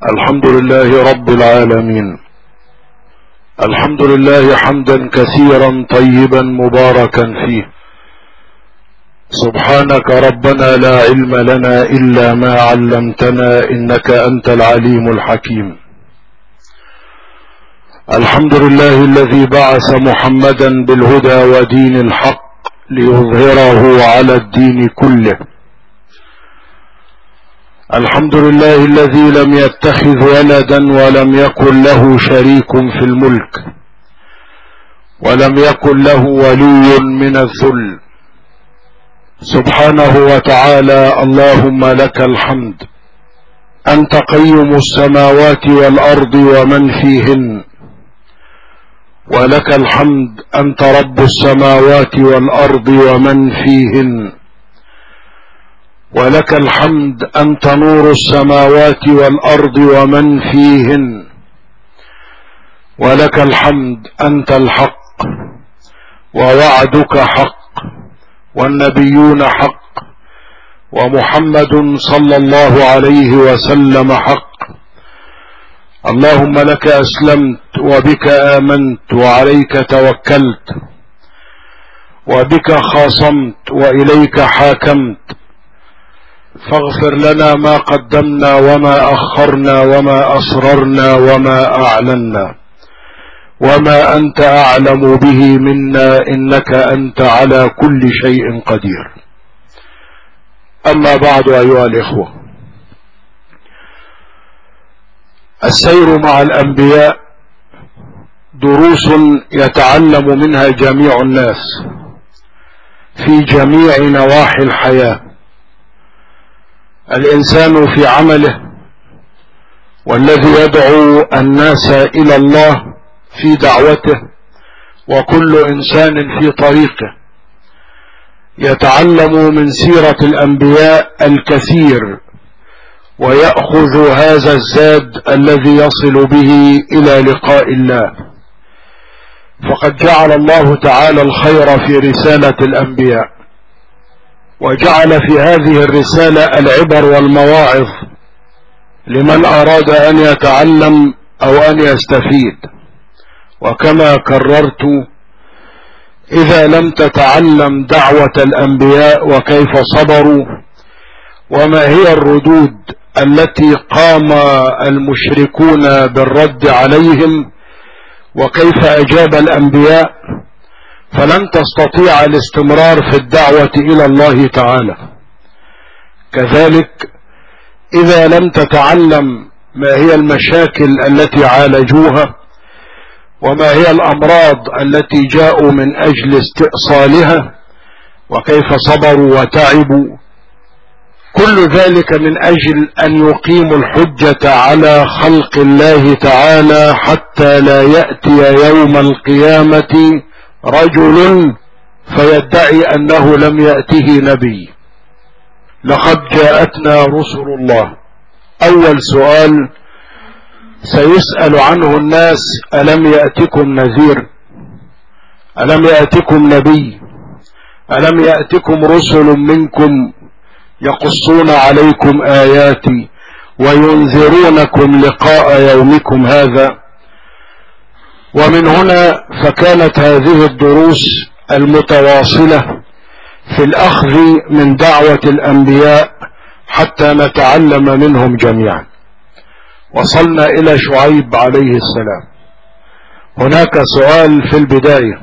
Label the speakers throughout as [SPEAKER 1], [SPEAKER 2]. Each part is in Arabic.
[SPEAKER 1] الحمد لله رب العالمين. الحمد لله حمدا كثيرا طيبا مباركا فيه. سبحانك ربنا لا علم لنا إلا ما علمتنا إنك أنت العليم الحكيم. الحمد لله الذي بعث محمدا بالهدى ودين الحق ليظهره على الدين كله. الحمد لله الذي لم يتخذ ولدا ولم يكن له شريك في الملك ولم يكن له ولي من الذل سبحانه وتعالى. اللهم لك الحمد، أنت قيم السماوات والأرض ومن فيهن، ولك الحمد أنت رب السماوات والأرض ومن فيهن، ولك الحمد أنت نور السماوات والأرض ومن فيهن، ولك الحمد أنت الحق ووعدك حق والنبيون حق ومحمد صلى الله عليه وسلم حق. اللهم لك أسلمت وبك آمنت وعليك توكلت وبك خاصمت وإليك حاكمت، فاغفر لنا ما قدمنا وما أخرنا وما أسررنا وما أعلنا وما أنت أعلم به منا إنك أنت على كل شيء قدير. أما بعد أيها الإخوة، السير مع الأنبياء دروس يتعلم منها جميع الناس في جميع نواحي الحياة. الإنسان في عمله، والذي يدعو الناس إلى الله في دعوته، وكل إنسان في طريقه يتعلم من سيرة الأنبياء الكثير ويأخذ هذا الزاد الذي يصل به إلى لقاء الله. فقد جعل الله تعالى الخير في رسالة الأنبياء، وجعل في هذه الرسالة العبر والمواعظ لمن أراد أن يتعلم أو أن يستفيد. وكما كررت، إذا لم تتعلم دعوة الأنبياء وكيف صبروا وما هي الردود التي قام المشركون بالرد عليهم وكيف أجاب الأنبياء، فلن تستطيع الاستمرار في الدعوة إلى الله تعالى. كذلك إذا لم تتعلم ما هي المشاكل التي عالجوها وما هي الأمراض التي جاءوا من أجل استئصالها وكيف صبروا وتعبوا، كل ذلك من أجل أن يقيموا الحجة على خلق الله تعالى حتى لا يأتي يوم القيامة رجل فيدعي أنه لم يأته نبي. لقد جاءتنا رسل الله. أول سؤال سيسأل عنه الناس: ألم يأتكم نذير؟ ألم يأتكم نبي؟ ألم يأتكم رسل منكم يقصون عليكم آياتي وينذرونكم لقاء يومكم هذا؟ ومن هنا فكانت هذه الدروس المتواصلة في الأخذ من دعوة الأنبياء حتى نتعلم منهم جميعا. وصلنا إلى شعيب عليه السلام. هناك سؤال في البداية: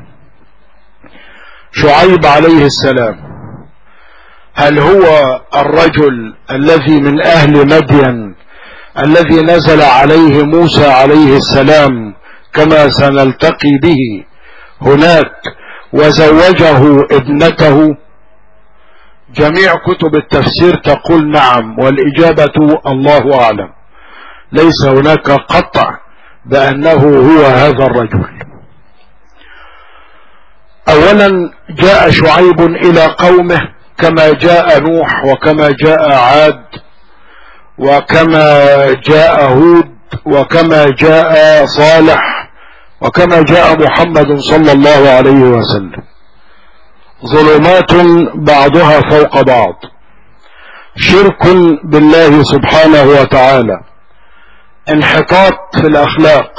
[SPEAKER 1] شعيب عليه السلام هل هو الرجل الذي من أهل مدين الذي نزل عليه موسى عليه السلام كما سنلتقي به هناك وزوجه ابنته؟ جميع كتب التفسير تقول نعم، والإجابة الله أعلم. ليس هناك قطع بأنه هو هذا الرجل. أولا، جاء شعيب إلى قومه كما جاء نوح وكما جاء عاد وكما جاء هود وكما جاء صالح وكما جاء محمد صلى الله عليه وسلم. ظلمات بعضها فوق بعض، شرك بالله سبحانه وتعالى، انحطاط في الأخلاق،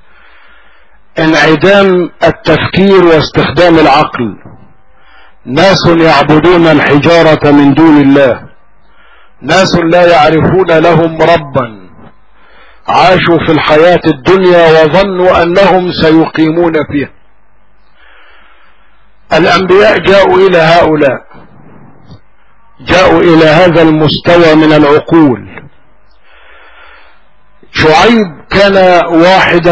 [SPEAKER 1] انعدام التفكير واستخدام العقل، ناس يعبدون الحجارة من دون الله، ناس لا يعرفون لهم ربا، عاشوا في الحياة الدنيا وظنوا أنهم سيقيمون فيها. الأنبياء جاءوا إلى هؤلاء، جاءوا إلى هذا المستوى من العقول. شعيب كان واحدا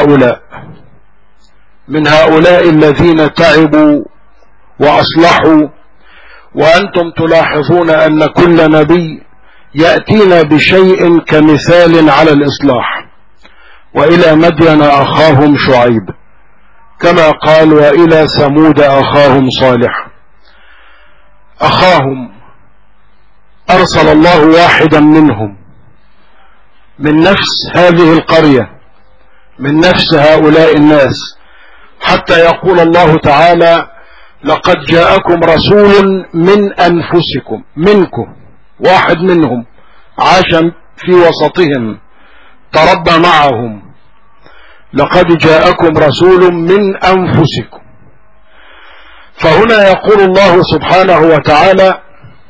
[SPEAKER 1] من هؤلاء الذين تعبوا وأصلحوا. وأنتم تلاحظون أن كل نبي يأتينا بشيء كمثال على الإصلاح. وإلى مدين أخاهم شعيب، كما قال وإلى ثمود أخاهم صالح. أخاهم أرسل الله واحدا منهم من نفس هذه القرية، من نفس هؤلاء الناس، حتى يقول الله تعالى لقد جاءكم رسول من أنفسكم، منكم، واحد منهم عاش في وسطهم، تربى معهم. لقد جاءكم رسول من أنفسكم. فهنا يقول الله سبحانه وتعالى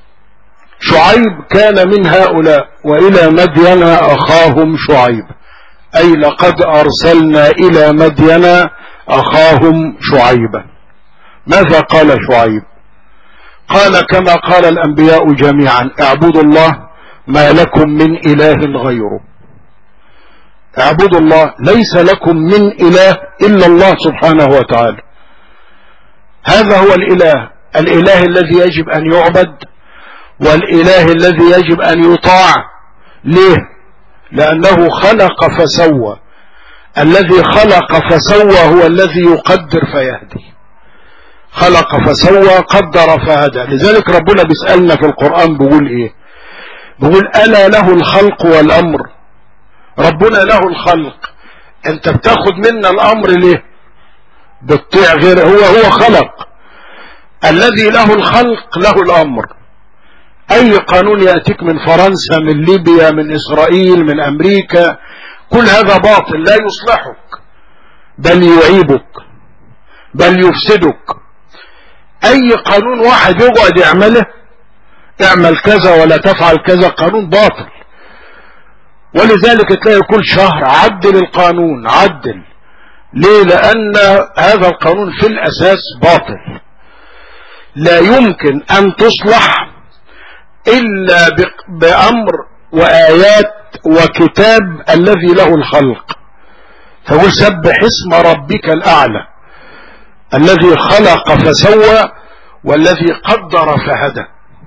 [SPEAKER 1] شعيب كان من هؤلاء. وإلى مدين أخاهم شعيب، أي لقد أرسلنا إلى مدين أخاهم شعيبا. ماذا قال شعيب؟ قال كما قال الأنبياء جميعا: اعبدوا الله ما لكم من إله غيره. اعبدوا الله، ليس لكم من إله إلا الله سبحانه وتعالى. هذا هو الإله، الإله الذي يجب أن يعبد، والإله الذي يجب أن يطاع. ليه؟ لأنه خلق فسوى. الذي خلق فسوى هو الذي يقدر فيهدي. خلق فسوى، قدر فهدى. لذلك ربنا بيسألنا في القرآن بيقول ايه؟ بيقول ألا له الخلق والأمر. ربنا له الخلق، انت بتاخد منا الأمر ليه؟ بتطيع غير هو خلق. الذي له الخلق له الأمر. أي قانون يأتيك من فرنسا، من ليبيا، من إسرائيل، من أمريكا، كل هذا باطل، لا يصلحك بل يعيبك بل يفسدك. أي قانون واحد يقعد يعمله، اعمل كذا ولا تفعل كذا، قانون باطل. ولذلك تلاقي كل شهر عدل القانون، عدل. ليه؟ لأن هذا القانون في الأساس باطل، لا يمكن أن تصلح إلا بأمر وآيات وكتاب الذي له الخلق. فقل سبح اسم ربك الأعلى الذي خلق فسوى والذي قدر فهدى.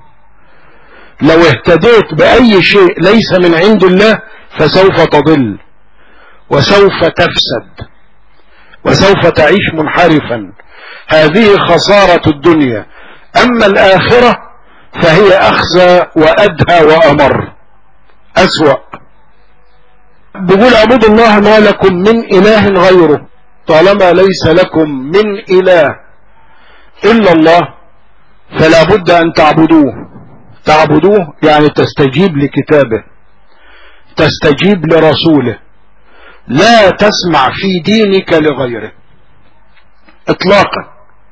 [SPEAKER 1] لو اهتديت بأي شيء ليس من عند الله فسوف تضل، وسوف تفسد، وسوف تعيش منحرفا. هذه خسارة الدنيا. أما الآخرة فهي أخزى وأدهى وأمر، أسوأ. بيقول اعبدوا الله ما لكم من إله غيره. طالما ليس لكم من إله إلا الله فلا بد أن تعبدوه. تعبدوه يعني تستجيب لكتابه، تستجيب لرسوله، لا تسمع في دينك لغيره اطلاقا.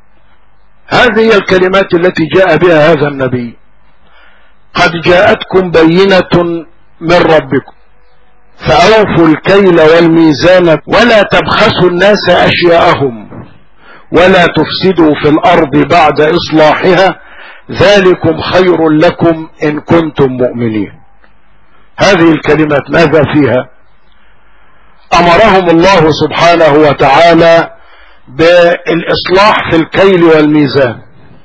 [SPEAKER 1] هذه هي الكلمات التي جاء بها هذا النبي: قد جاءتكم بينة من ربكم فأوفوا الكيل والميزان ولا تبخسوا الناس أشياءهم ولا تفسدوا في الأرض بعد إصلاحها ذلكم خير لكم إن كنتم مؤمنين. هذه الكلمات ماذا فيها؟ أمرهم الله سبحانه وتعالى بالإصلاح في الكيل والميزان.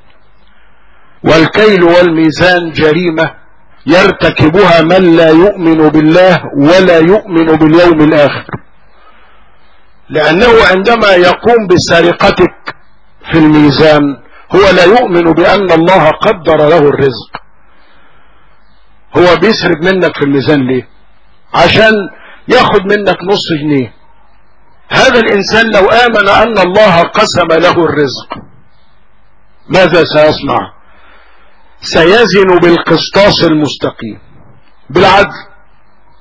[SPEAKER 1] والكيل والميزان جريمة يرتكبها من لا يؤمن بالله ولا يؤمن باليوم الآخر، لأنه عندما يقوم بسرقتك في الميزان هو لا يؤمن بأن الله قدر له الرزق. هو بيسرق منك في الميزان ليه؟ عشان ياخد منك نص جنيه. هذا الإنسان لو آمن أن الله قسم له الرزق ماذا سيصنع؟ سيزن بالقسطاس المستقيم، بالعدل.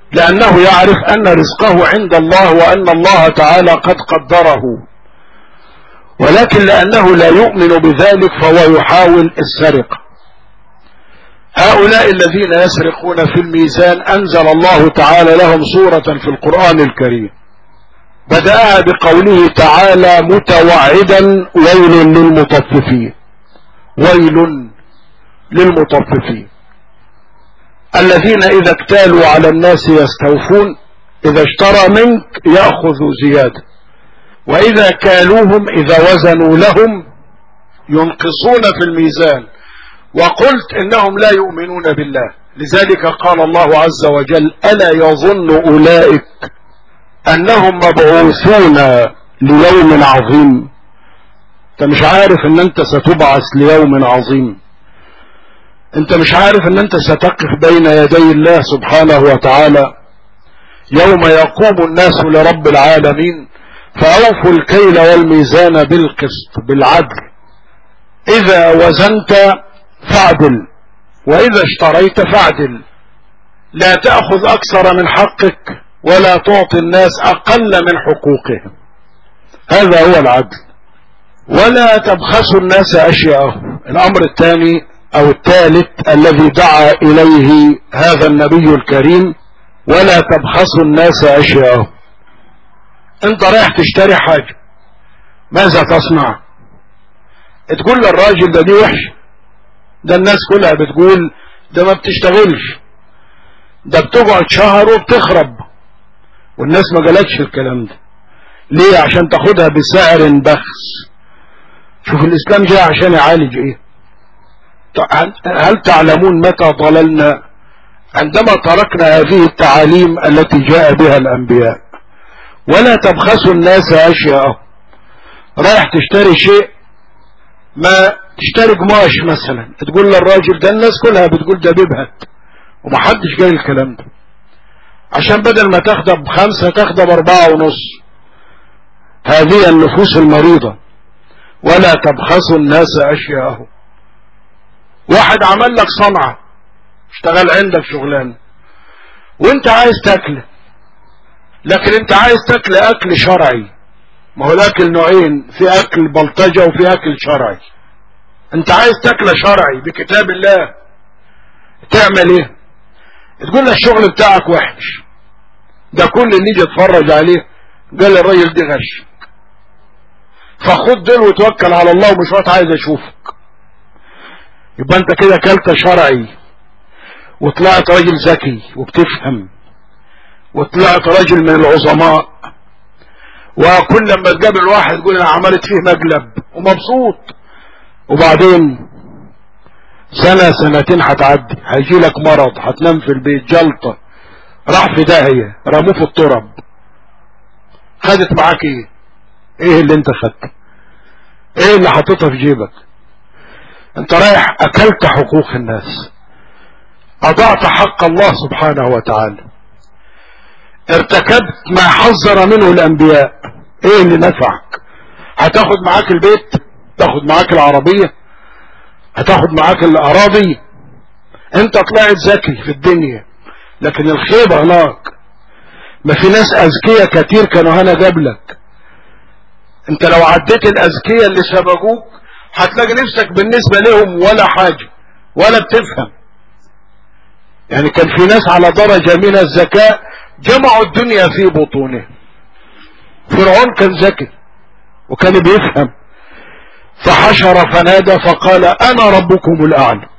[SPEAKER 1] لأنه يعرف أن رزقه عند الله وأن الله تعالى قد قدره، ولكن لأنه لا يؤمن بذلك فهو يحاول السرقة. هؤلاء الذين يسرقون في الميزان أنزل الله تعالى لهم سورة في القرآن الكريم بدأها بقوله تعالى متوعدا ويل للمطففين. ويل للمطففين الذين إذا اكتالوا على الناس يستوفون، إذا اشترى منك يأخذ زيادة، وإذا كالوهم إذا وزنوا لهم ينقصون في الميزان، وقلت إنهم لا يؤمنون بالله. لذلك قال الله عز وجل ألا يظن أولئك أنهم مبعوثون ليوم عظيم. انت مش عارف ان انت ستبعث ليوم عظيم؟ انت مش عارف ان انت ستقف بين يدي الله سبحانه وتعالى يوم يقوم الناس لرب العالمين؟ فأوفوا الكيل والميزان بالقسط بالعدل، إذا وزنت فاعدل وإذا اشتريت فاعدل، لا تأخذ أكثر من حقك ولا تعطي الناس أقل من حقوقهم، هذا هو العدل. ولا تبخسوا الناس أشياءهم. الأمر الثاني أو الثالث الذي دعا إليه هذا النبي الكريم ولا تبخسوا الناس أشياءهم. انت رايح تشتري حاجة، ماذا تصنع؟ تقول للراجل ده دي وحش، ده الناس كلها بتقول ده ما بتشتغلش، ده بتقعد شهر وبتخرب، والناس ما قالتش الكلام ده. ليه؟ عشان تاخدها بسعر بخس. شوف الإسلام جاء عشان يعالج ايه. هل تعلمون متى ضللنا؟ عندما تركنا هذه التعاليم التي جاء بها الأنبياء. ولا تبخسوا الناس أشياءهم. رايح تشتري شيء، ما تشتري قماش مثلا، تقول للراجل ده الناس كلها بتقول ده بيبهت ومحدش قال الكلام ده، عشان بدل ما تاخده ب5 تاخده ب4.5. هذه النفوس المريضة. ولا تبخسوا الناس أشياءهم. واحد عمل لك صنعة، اشتغل عندك شغلان وانت عايز تاكله، لكن انت عايز تاكل اكل شرعي. ما هو الاكل نوعين، في اكل بلطجة وفي اكل شرعي. انت عايز تاكل شرعي بكتاب الله، تعمل ايه؟ تقول له الشغل بتاعك وحش، ده كل اللي يجي يتفرج عليه قال الراجل دي غش، فخد دول وتوكل على الله ومش وقت عايز اشوفك. يبقى انت كده كلت شرعي وطلعت راجل ذكي وبتفهم وطلعت راجل من العظماء، وكل لما تقابل واحد تقول انا عملت فيه مقلب ومبسوط، وبعدين سنة سنتين هتعدي هيجي لك مرض، هتنام في البيت جلطة، راح في داهية، رموه في التراب. خدت معاك ايه؟ ايه اللي انت خدته؟ ايه اللي حطيتها في جيبك؟ انت رايح اكلت حقوق الناس، اضعت حق الله سبحانه وتعالى، ارتكبت ما حذر منه الانبياء. ايه اللي نفعك؟ هتاخد معاك البيت، تاخد معاك العربية، هتاخد معاك الاراضي. انت طلعت ذكي في الدنيا، لكن الخيبة هناك. ما في ناس اذكياء كتير كانوا هنا قبلك. انت لو عديت الاذكياء اللي سبقوك هتلاقي نفسك بالنسبة لهم ولا حاجة ولا بتفهم. يعني كان في ناس على درجة من الذكاء جمعوا الدنيا في بطونه. فرعون كان ذكي وكان بيفهم، فحشر فنادى فقال انا ربكم الاعلى.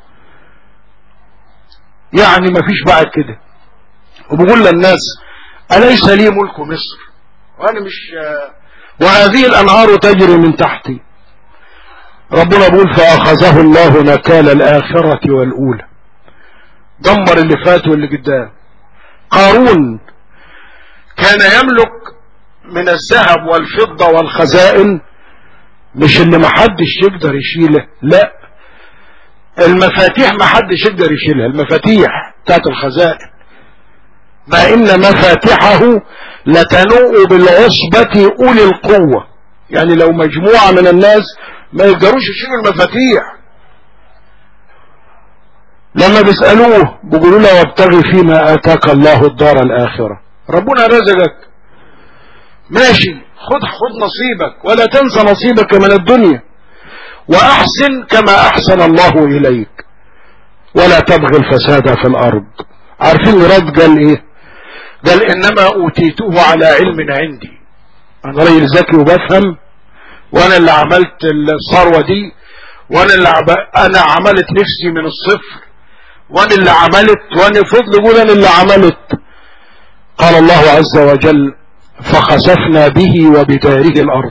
[SPEAKER 1] يعني ما فيش بعد كده. وبقول للناس أليس لي ملك مصر وانا مش وهذه الانهار تجري من تحتي. ربنا بيقول فاخذه الله نكال الاخرة والاولى. دمر اللي فات واللي قدام. قارون كان يملك من الذهب والفضة والخزائن مش اللي محدش يقدر يشيله، لا، المفاتيح محدش يقدر يشيلها، المفاتيح بتاعت الخزائن، ما ان مفاتيحه لتنوء بالعصبة اولي القوة. يعني لو مجموعة من الناس ما يقدروش يشيلوا المفاتيح. لما بيسألوه بيقولوا له وابتغي فيما آتاك الله الدار الآخرة، ربنا رزقك ماشي، خد نصيبك ولا تنسى نصيبك من الدنيا، وأحسن كما أحسن الله إليك ولا تبغي الفساد في الأرض. عارفين مراد قال إيه؟ قال إنما أوتيته على علم عندي، أنا راجل ذكي وبفهم، وأنا اللي عملت الثروة دي، وأنا اللي أنا عملت نفسي من الصفر، وأنا اللي عملت، وأنا فضل يقول أنا اللي عملت. قال الله عز وجل فخسفنا به وبداره الأرض.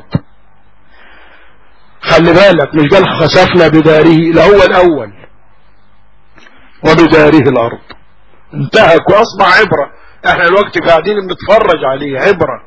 [SPEAKER 1] خلي بالك مش قال خسفنا بداره، لا هو الأول وبداره الأرض. انتهك وأصبح عبرة، احنا الوقت قاعدين بنتفرج عليه عبرة.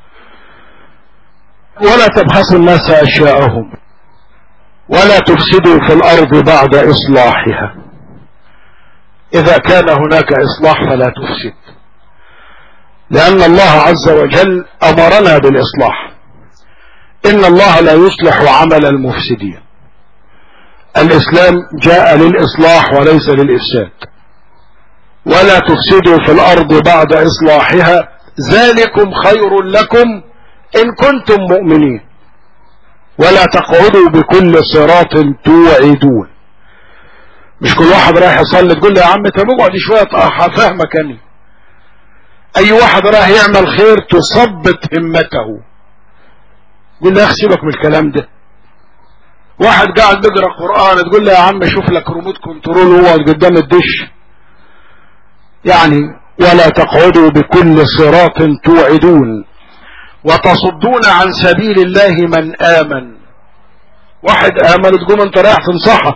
[SPEAKER 1] ولا تبخسوا الناس أشياءهم ولا تفسدوا في الأرض بعد إصلاحها. إذا كان هناك إصلاح فلا تفسد، لأن الله عز وجل أمرنا بالإصلاح. إن الله لا يصلح عمل المفسدين. الإسلام جاء للإصلاح وليس للإفساد. ولا تفسدوا في الأرض بعد إصلاحها ذلكم خير لكم إن كنتم مؤمنين ولا تقعدوا بكل صراط توعدون. مش كل واحد رايح يصلي تقول له يا عم طب اقعد شويه فاهمك اني. اي واحد رايح يعمل خير تثبط همته، قول له سيبك من الكلام ده. واحد قاعد بيقرا قران تقول له يا عم شوف لك ريموت كنترول واقعد قدام الدش. يعني ولا تقعدوا بكل صراط توعدون وتصدون عن سبيل الله من آمن. واحد آمن تقوم انت رايح تنصحه.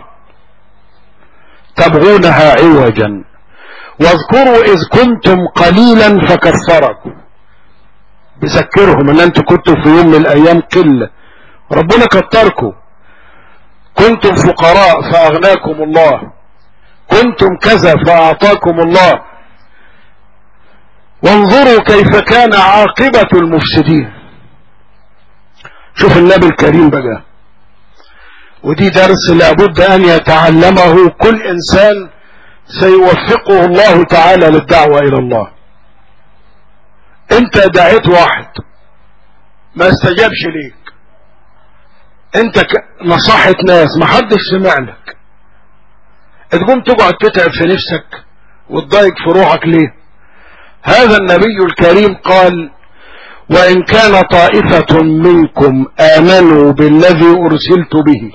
[SPEAKER 1] تبغونها عوجا واذكروا إذ كنتم قليلا فكثركم. بذكرهم ان انتم كنتم في يوم من الايام قلة، ربنا كتركم. كنتم فقراء فاغناكم الله، كنتم كذا فاعطاكم الله. وانظروا كيف كان عاقبة المفسدين. شوف النبي الكريم بقى، ودي درس لابد ان يتعلمه كل انسان سيوفقه الله تعالى للدعوة الى الله. انت دعيت واحد ما استجابش ليك، انت نصحت ناس ما حدش سمع لك، تقوم تقعد تتعب في نفسك وتضايق في روحك ليه؟ هذا النبي الكريم قال وإن كان طائفة منكم آمنوا بالذي أرسلت به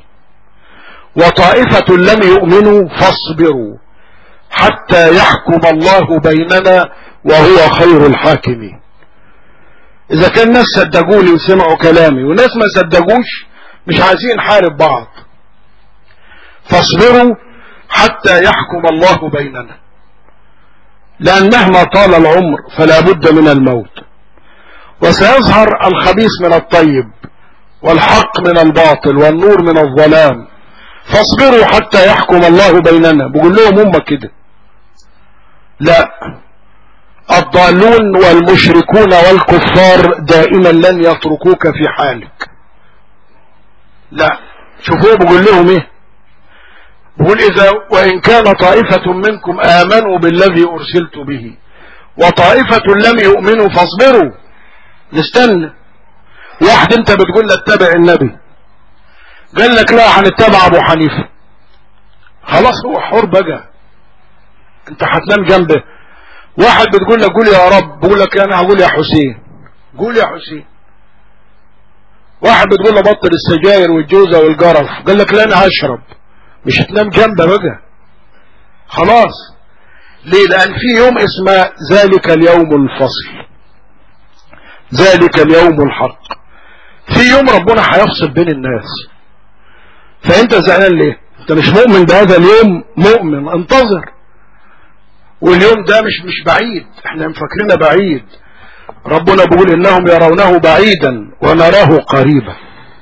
[SPEAKER 1] وطائفة لم يؤمنوا فاصبروا حتى يحكم الله بيننا وهو خير الحاكمين. إذا كان ناس صدقوا لي وسمعوا كلامي وناس ما صدقوش مش عايزين نحارب بعض، فاصبروا حتى يحكم الله بيننا. لأن مهما طال العمر فلا بد من الموت، وسيظهر الخبيث من الطيب والحق من الباطل والنور من الظلام. فاصبروا حتى يحكم الله بيننا. بقول لهم هم كده؟ لا، الضالون والمشركون والكفار دائما لن يتركوك في حالك. لا، شوفوا بقول لهم ايه؟ بقول إذا وإن كان طائفة منكم آمنوا بالذي أرسلت به وطائفة لم يؤمنوا فاصبروا. نستنى. واحد انت بتقول له اتبع النبي، قال لك لا هنتبع ابو حنيفة، خلاص هو حر بقى، انت هتنام جنبه. واحد بتقول له قول يا رب، بقول لك انا هقول يا حسين، قول يا حسين. واحد بتقول له بطل السجاير والجوزة والجرف، قال لك لا انا هشرب، مش هتنام جنبه بقى خلاص. ليه؟ لان في يوم اسمه ذلك اليوم الفصل، ذلك اليوم الحق. في يوم ربنا هيفصل بين الناس. فانت زعلان ليه؟ انت مش مؤمن بهذا اليوم؟ مؤمن، انتظر. واليوم ده مش بعيد، احنا مفكرينه بعيد. ربنا بيقول انهم يرونه بعيدا ونراه قريبا.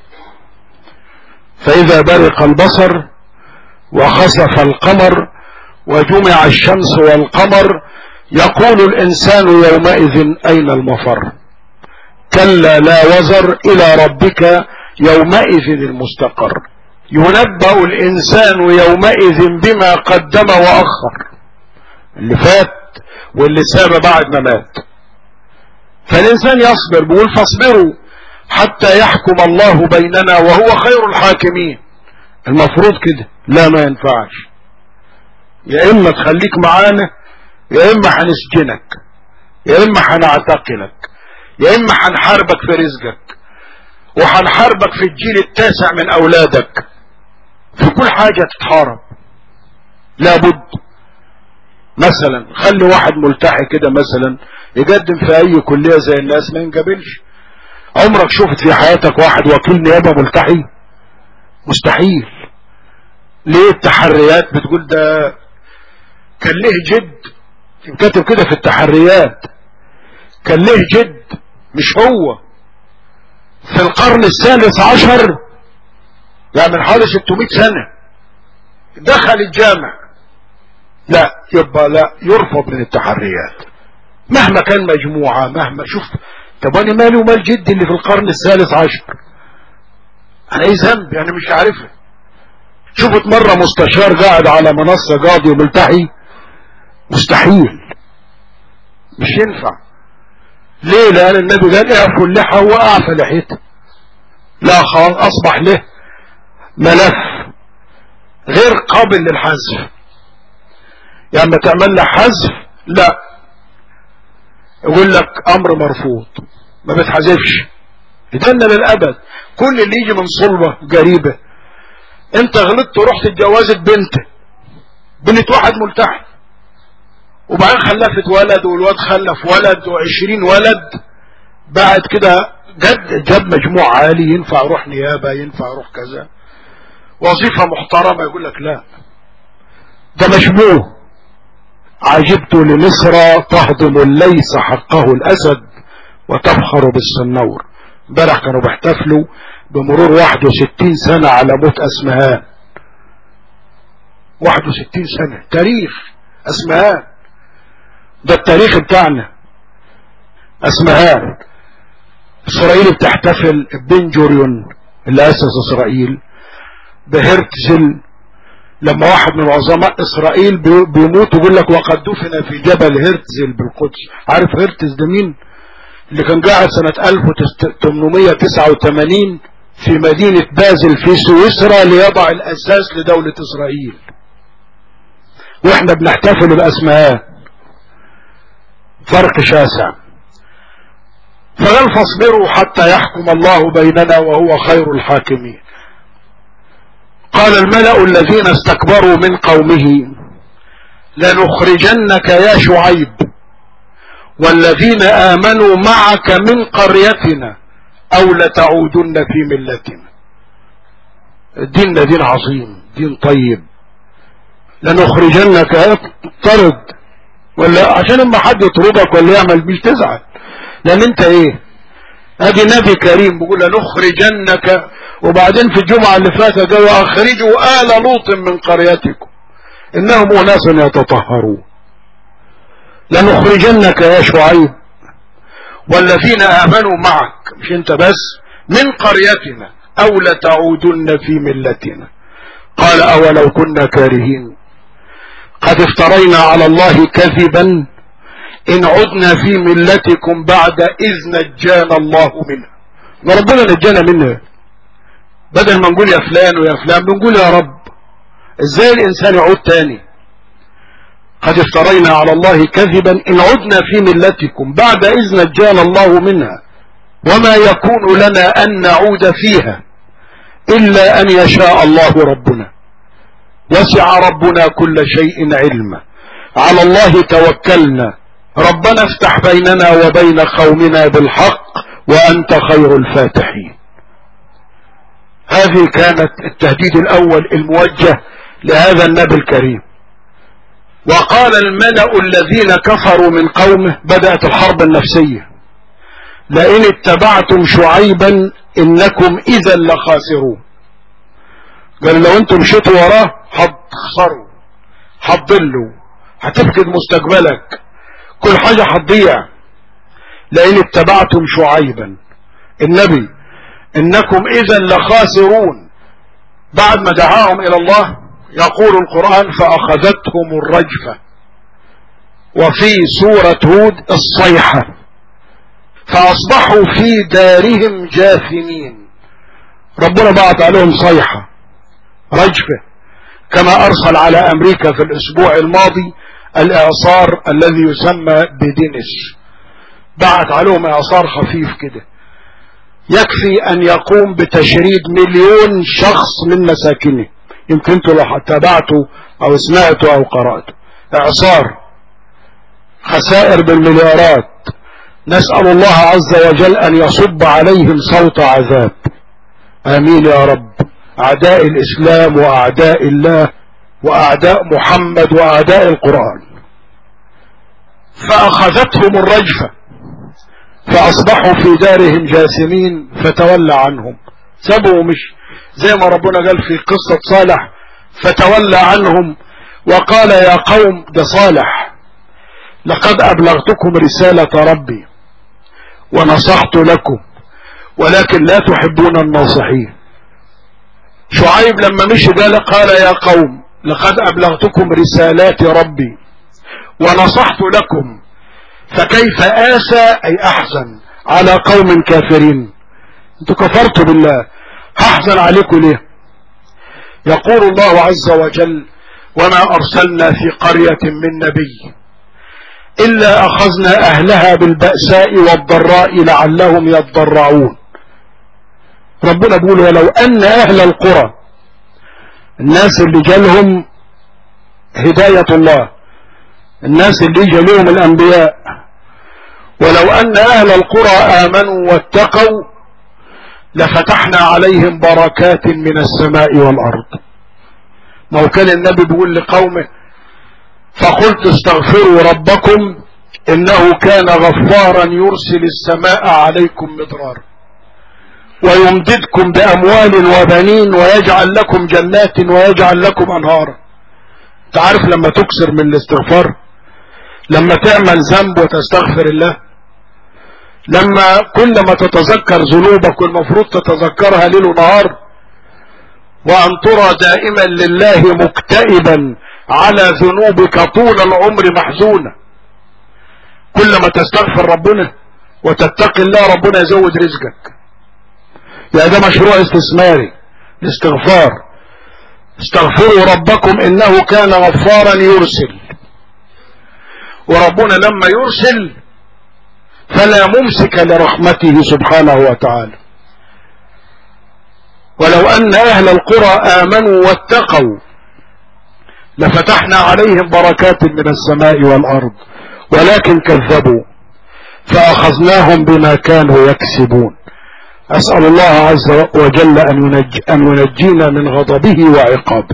[SPEAKER 1] فاذا برق البصر وخسف القمر وجمع الشمس والقمر يقول الانسان يومئذ اين المفر كلا لا وزر الى ربك يومئذ المستقر ينبأ الإنسان يومئذ بما قدم وأخر، اللي فات واللي ساب بعد ما مات. فالإنسان يصبر، بيقول فاصبروا حتى يحكم الله بيننا وهو خير الحاكمين. المفروض كده، لا ما ينفعش، يا إما تخليك معانا يا إما هنسجنك يا إما هنعتقلك يا إما هنحاربك في رزقك وهنحاربك في الجيل التاسع من أولادك. في كل حاجة تتحارب لابد. مثلا خلي واحد ملتحي كده مثلا يقدم في أي كلية زي الناس ما ينقبلش. عمرك شفت في حياتك واحد وكيل نيابة ملتحي؟ مستحيل. ليه؟ التحريات بتقول ده كان له جد، كاتب كده في التحريات كان له جد، مش هو. في القرن الثالث عشر يعني من حوالي 600 سنة دخل الجامع، لا يبقى لا يرفض من التحريات مهما كان مجموعة مهما. شوف طب انا مالي ومال جدي اللي في القرن الثالث عشر؟ انا ايه ذنب يعني؟ مش عارفها. شوفت مرة مستشار قاعد على منصة قاضي وملتحي؟ مستحيل، مش ينفع. ليه؟ لأن النبي قال اعفوا اللحى واعفى لحيته. لا خلاص اصبح له ملف غير قابل للحذف. يعني ما تعمل له حذف لا، يقول لك امر مرفوض ما بتحذفش، يدنا للابد. كل اللي يجي من صلبة قريبة، انت غلطت ورحت اتجوزت بنت واحد ملتحي وبعدين خلفت ولد والواد خلف ولد و20 ولد، بعد كده جاب مجموع عالي، ينفع يروح نيابة، ينفع يروح كذا، وظيفة محترمة، يقول لك لا ده مشبوه. عجبت لمصر تهضم الليث حقه الأسد وتفخر بالصنور. امبارح كانوا بيحتفلوا بمرور 61 سنة على موت أسمهان. 61 سنة تاريخ أسمهان، ده التاريخ بتاعنا. أسمهان إسرائيل بتحتفل بن جوريون اللي أسس إسرائيل، بهرتزل لما واحد من عظماء إسرائيل بيموت يقول لك وقد دفن في جبل هرتزل بالقدس. عارف هرتز ده مين؟ اللي كان قاعد سنة 1889 في مدينة بازل في سويسرا ليضع الأساس لدولة إسرائيل، واحنا بنحتفل بأسمهان. فرق شاسع. فقال فاصبروا حتى يحكم الله بيننا وهو خير الحاكمين. قال الملأ الذين استكبروا من قومه لنخرجنك يا شعيب والذين آمنوا معك من قريتنا أو لتعودن في ملتنا. الدين ده دين عظيم، دين طيب. لنخرجنك طرد، ولا عشان اما حد يطردك ولا يعمل مش تزعل، لان انت ايه؟ ادي نبي كريم بيقول لنخرجنك، وبعدين في الجمعة اللي فاتت قالوا اخرجوا آل لوط من قريتكم انهم اناس يتطهرون. لنخرجنك يا شعيب والذين آمنوا معك، مش انت بس، من قريتنا او لتعودن في ملتنا. قال اولو كنا كارهين قد افترينا على الله كذبا إن عدنا في ملتكم بعد إذ نجانا الله منها. ربنا نجانا منها، بدل ما نقول يا فلان ويا فلان بنقول يا رب. ازاي الإنسان يعود تاني؟ قد افترينا على الله كذبا إن عدنا في ملتكم بعد إذ نجانا الله منها وما يكون لنا أن نعود فيها إلا أن يشاء الله ربنا وسع ربنا كل شيء علما على الله توكلنا ربنا افتح بيننا وبين قومنا بالحق وأنت خير الفاتحين. هذه كانت التهديد الأول الموجه لهذا النبي الكريم. وقال الملأ الذين كفروا من قومه، بدأت الحرب النفسية، لئن اتبعتم شعيبا إنكم إذا لخاسرون. قال لو انتم مشيتوا وراه هتخسروا، هتضلوا، هتفقد مستقبلك، كل حاجة هتضيع. لئن اتبعتم شعيبا النبي انكم اذا لخاسرون. بعد ما دعاهم الى الله يقول القرآن فاخذتهم الرجفة، وفي سورة هود الصيحة، فاصبحوا في دارهم جاثمين. ربنا بعت عليهم صيحة رجفة، كما ارسل على امريكا في الاسبوع الماضي الاعصار الذي يسمى بدينيس، بعت عليهم اعصار خفيف كده يكفي ان يقوم بتشريد 1,000,000 شخص من مساكنه. يمكن انتوا لو تابعتوا او سمعتوا او قرأتوا، اعصار خسائر بالمليارات. نسأل الله عز وجل ان يصب عليهم صوت عذاب، امين يا رب. اعداء الاسلام واعداء الله واعداء محمد واعداء القرآن. فاخذتهم الرجفة فاصبحوا في دارهم جاثمين فتولى عنهم، سابوا ومش زي ما ربنا قال في قصة صالح، فتولى عنهم وقال يا قوم، ده صالح، لقد ابلغتكم رسالة ربي ونصحت لكم ولكن لا تحبون الناصحين. شعيب لما مشي قال يا قوم لقد ابلغتكم رسالات ربي ونصحت لكم فكيف آسى أي أحزن على قوم كافرين. انتوا كفرتوا بالله، هحزن عليكم ليه؟ يقول الله عز وجل وما أرسلنا في قرية من نبي إلا أخذنا أهلها بالبأساء والضراء لعلهم يضرعون. ربنا بيقول ولو أن أهل القرى، الناس اللي جالهم هداية الله، الناس اللي جالهم الأنبياء، ولو أن أهل القرى آمنوا واتقوا لفتحنا عليهم بركات من السماء والأرض. ما هو كان النبي بيقول لقومه فقلت استغفروا ربكم إنه كان غفارا يرسل السماء عليكم مدرارا ويمددكم بأموال وبنين ويجعل لكم جنات ويجعل لكم أنهارا. تعرف لما تكسر من الاستغفار، لما تعمل ذنب وتستغفر الله، لما كل ما تتذكر ذنوبك والمفروض تتذكرها ليل ونهار، وأن ترى دائما لله مكتئبا على ذنوبك طول العمر محزونا، كل ما تستغفر ربنا وتتقي الله ربنا يزود رزقك. يعني ده مشروع استثماري الاستغفار. استغفروا ربكم إنه كان غفارا يرسل، وربنا لما يرسل فلا ممسك لرحمته سبحانه وتعالى. ولو أن أهل القرى آمنوا واتقوا لفتحنا عليهم بركات من السماء والأرض ولكن كذبوا فأخذناهم بما كانوا يكسبون. أسأل الله عز وجل أن ينجينا من غضبه وعقابه.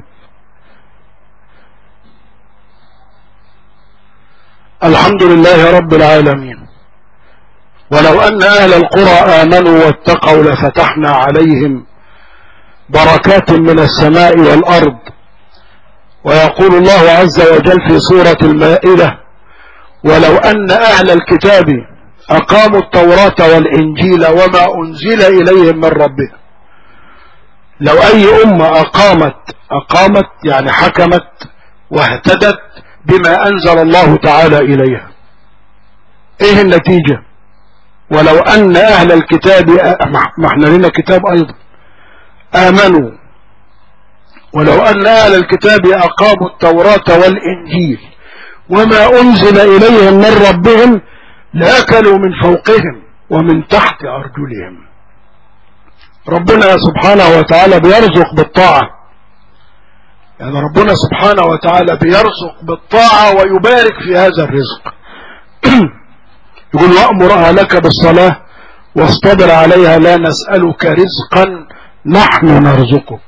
[SPEAKER 1] الحمد لله رب العالمين. ولو أن أهل القرى آمنوا واتقوا لفتحنا عليهم بركات من السماء والأرض. ويقول الله عز وجل في سورة المائدة ولو أن أهل الكتاب أقاموا التوراة والإنجيل وما أنزل إليهم من ربهم. لو أي أمة أقامت يعني حكمت واهتدت بما أنزل الله تعالى إليها، إيه النتيجة؟ ولو أن أهل الكتاب، ما احنا لنا كتاب أيضا، آمنوا، ولو أن أهل الكتاب أقاموا التوراة والإنجيل وما أنزل إليهم من ربهم لأكلوا من فوقهم ومن تحت أرجلهم. ربنا سبحانه وتعالى بيرزق بالطاعة، يعني ربنا سبحانه وتعالى بيرزق بالطاعة ويبارك في هذا الرزق. يقول وأمر أهلك بالصلاة واصطبر عليها لا نسألك رزقا نحن نرزقك.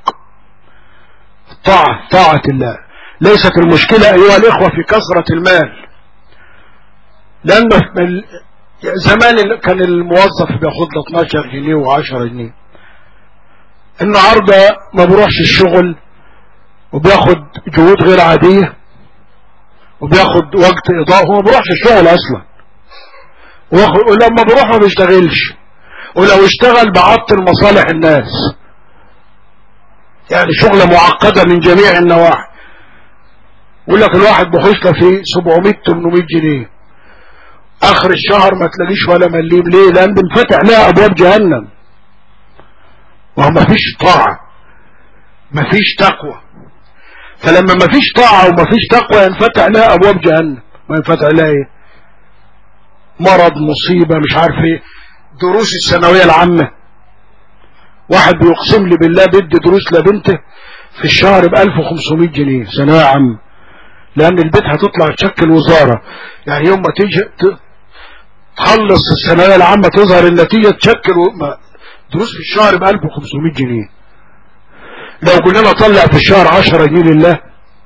[SPEAKER 1] طاعة الله. ليست المشكلة أيها الإخوة في كثرة المال، لأن زمان كان الموظف بياخد له 12 جنيه و10 جنيه، النهارده ما بيروحش الشغل وبياخد جهود غير عادية وبياخد وقت إضاءة، هو ما بيروحش الشغل أصلا، ولما بيروح ما بيشتغلش، ولو اشتغل بعطل مصالح الناس. يعني شغلة معقدة من جميع النواحي. يقول لك الواحد بيخش له في 700-800 جنيه، اخر الشهر ما تلاقيش ولا مليم. ليه؟ لان بنفتح لها ابواب جهنم، وما فيش طاعة، ما فيش تقوى. فلما ما فيش طاعة وما فيش تقوى ينفتح لها ابواب جهنم. ما ينفتح لها ايه؟ مرض، مصيبة، مش عارف ايه. دروس الثانوية العامة، واحد بيقسم لي بالله بدي دروس لبنته في الشهر ب1500 جنيه ثانوية عامة، لان البيت هتطلع تشكل وزارة. يعني يوم ما تيجي تخلص الثانوية العامة تظهر النتيجة تشكل دروس في الشهر ب1500 جنيه. لو قلنا له طلع في الشهر 10 جنيه لله،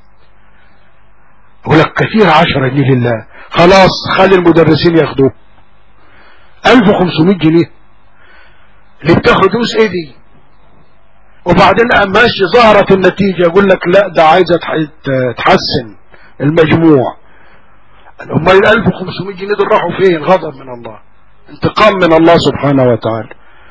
[SPEAKER 1] يقول لك كثير 10 جنيه لله، خلاص خلي المدرسين ياخدوه. 1500 جنيه اللي بتاخد دروس ايه دي؟ وبعدين ماشي ظهرت النتيجة يقول لك لا ده عايزة تحسن المجموع. امال 1500 جنيه دول راحوا فين؟ غضب من الله، انتقام من الله سبحانه وتعالى.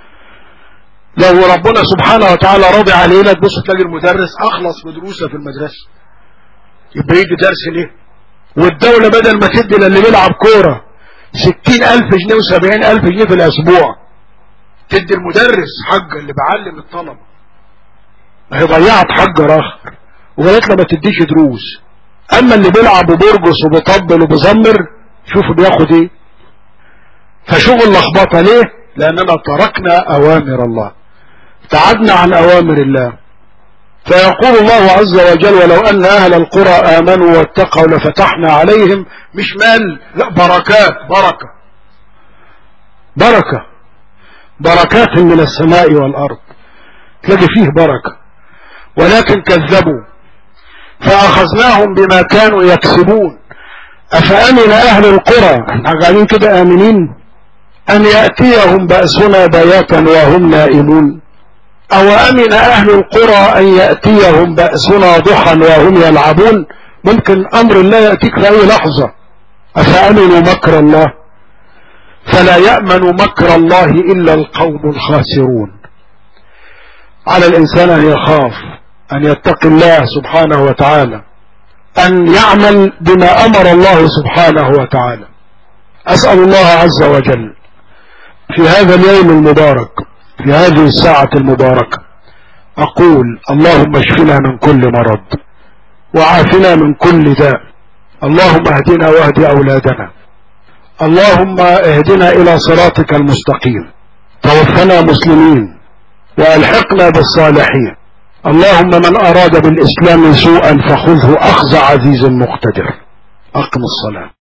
[SPEAKER 1] لو ربنا سبحانه وتعالى راضي علينا تبص تلاقي المدرس اخلص بدروسه في المدرسة، يبقى يجي درس ليه؟ والدولة بدل ما تدي للي بيلعب كورة 60,000 جنيه و70,000 جنيه في الاسبوع، تدي المدرس حق اللي بعلم الطلبة. ما هي ضيعت حق اخر، وقالت له ما تديش دروس. اما اللي بيلعب وبيرقص وبيطبل وبيزمر شوفوا بياخد ايه. فشغل لخبطه. ليه؟ لاننا تركنا اوامر الله، ابتعدنا عن اوامر الله. فيقول الله عز وجل ولو ان اهل القرى امنوا واتقوا لفتحنا عليهم، مش مال، لا بركات، بركات من السماء والارض، تلاقي فيه بركة. ولكن كذبوا فاخذناهم بما كانوا يكسبون. افامن اهل القرى، احنا قاعدين كده امنين، ان ياتيهم باسنا بياتا وهم نائمون؟ او امن اهل القرى ان ياتيهم باسنا ضحى وهم يلعبون؟ ممكن امر الله ياتيك في اي لحظة. افامنوا مكر الله؟ فلا يامن مكر الله الا القوم الخاسرون. على الانسان ان يخاف، ان يتقي الله سبحانه وتعالى، ان يعمل بما امر الله سبحانه وتعالى. اسأل الله عز وجل في هذا اليوم المبارك، في هذه الساعة المباركة، اقول اللهم اشفنا من كل مرض وعافنا من كل داء. اللهم اهدنا واهد اولادنا. اللهم اهدنا الى صراطك المستقيم. توفنا مسلمين والحقنا بالصالحين. اللهم من اراد بالاسلام سوءا فخذه اخذ عزيز مقتدر. اقم الصلاة.